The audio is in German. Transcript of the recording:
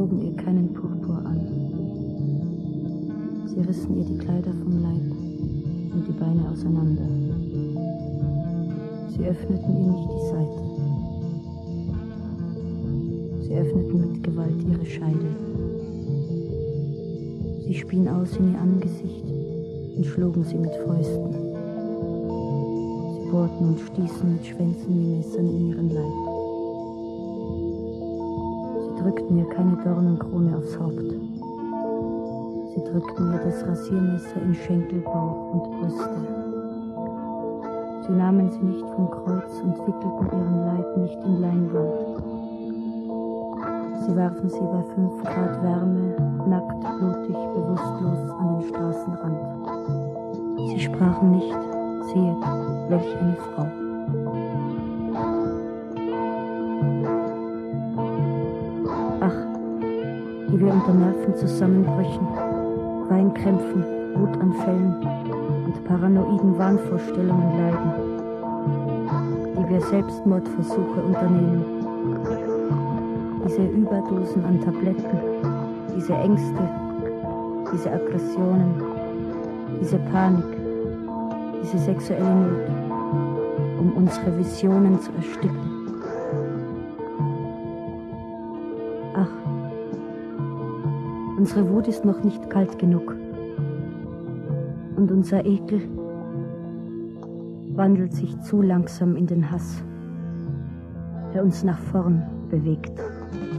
zogen ihr keinen Purpur an. Sie rissen ihr die Kleider vom Leib und die Beine auseinander. Sie öffneten ihr nicht die Seite. Sie öffneten mit Gewalt ihre Scheide. Sie spien aus in ihr Angesicht und schlugen sie mit Fäusten. Sie bohrten und stießen mit Schwänzen wie Messern in ihren Leib. Sie drückten ihr keine Dornenkrone aufs Haupt. Sie drückten ihr das Rasiermesser in Schenkel, Bauch und Brüste. Sie nahmen sie nicht vom Kreuz und wickelten ihren Leib nicht in Leinwand. Sie warfen sie bei 5 Grad Wärme, nackt, blutig, bewusstlos an den Straßenrand. Sie sprachen nicht, siehe, welch eine Frau. Ach, die wir unter Nervenzusammenbrüchen, Weinkrämpfen, Wutanfällen und paranoiden Wahnvorstellungen leiden, die wir Selbstmordversuche unternehmen, diese Überdosen an Tabletten, diese Ängste, diese Aggressionen, diese Panik, diese sexuelle Not, um unsere Visionen zu ersticken. Ach, unsere Wut ist noch nicht kalt genug und unser Ekel wandelt sich zu langsam in den Hass, der uns nach vorn bewegt.